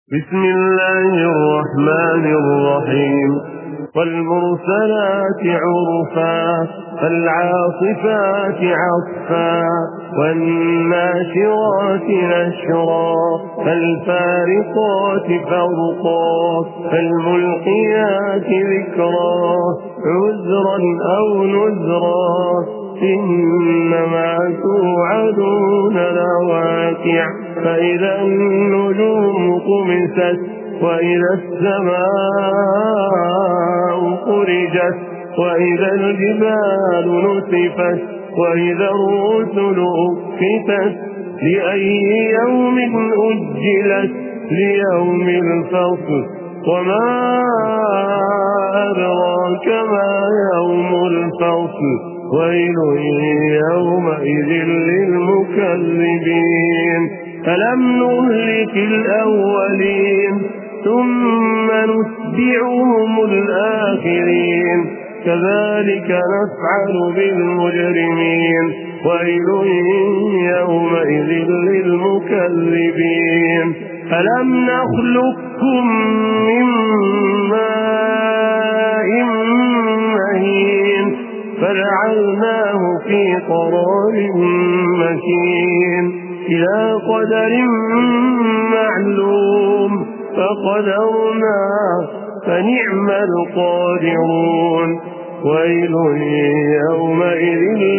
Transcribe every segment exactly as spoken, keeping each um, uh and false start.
بسم الله الرحمن الرحيم والمرسلات عرفا فالعاصفات عصفا والناشرات نشرا فالفارقات فرقا فالملقيات ذكرا عذرا أو نذرا إنما توعدون لواقع فإذا النجوم طمست وإذا السماء فرجت وإذا الجبال نسفت وإذا الرسل أقتت لأي يوم أجلت ليوم الفصل وما أدراك ما يوم الفصل ويل يومئذ للمكذبين ألم نهلك الأولين ثم نتبعهم الآخرين كذلك نفعل بالمجرمين ويل يومئذ للمكذبين ألم نخلقكم من ماء مهين فجعلناه في قرار مكين إلى قدر معلوم فقدرنا فنعم القادرون ويل يومئذ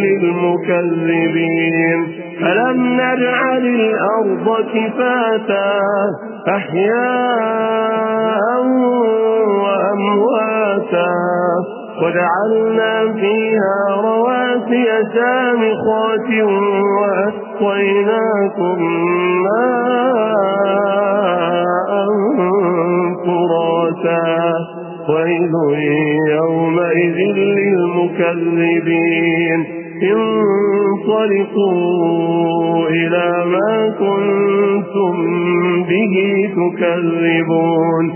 للمكذبين ألم نجعل الأرض كفاتا أحياء وأمواتا وجعلنا فيها رواسي شامخات وأسقيناكم ماء فراتا ويل يومئذ للمكذبين انطلقوا إلى ما كنتم به تكذبون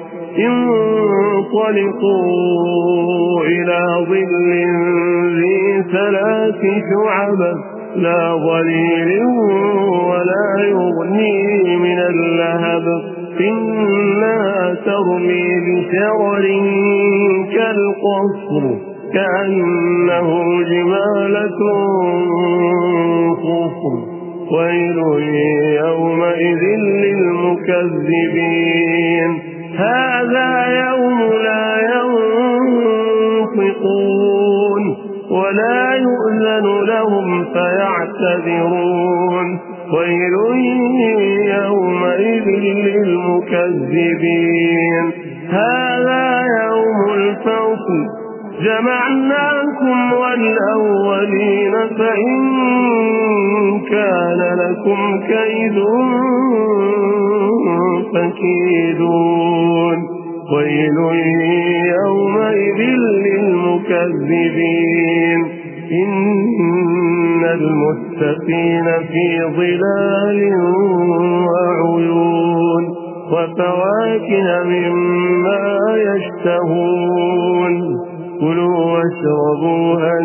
انطلقوا إلى ظل ذي ثلاث شعب لا ظليل ولا يغني من اللهب إنها ترمي بشرر كالقصر كأنه جمالة صفر ويل يومئذ للمكذبين هذا يوم لا ينطقون ولا يؤذن لهم فيعتذرون ويل يومئذ للمكذبين هذا يوم الفصل جمعناكم والأولين فإن كان لكم كيد فكيدون ويل يومئذ للمكذبين إن المتقين في ظلال وعيون وفواكه مما يشتهون كلوا واشربوا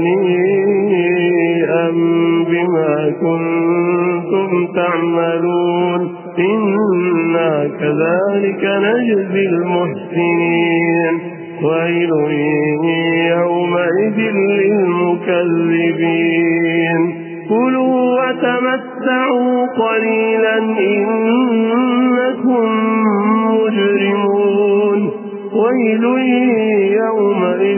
هنيئا بما كنتم تعملون إنا كذلك نجزي المحسنين ويل يومئذ للمكذبين كلوا وتمتعوا قليلا إنكم مجرمون ويل يومئذ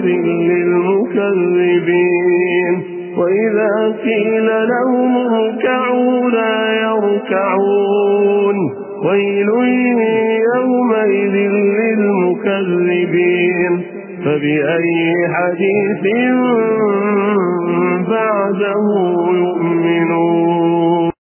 للمكذبين وإذا قيل لهم اركعوا لا يركعون ويل يومئذ للمكذبين فبأي حديث بعده يؤمنون.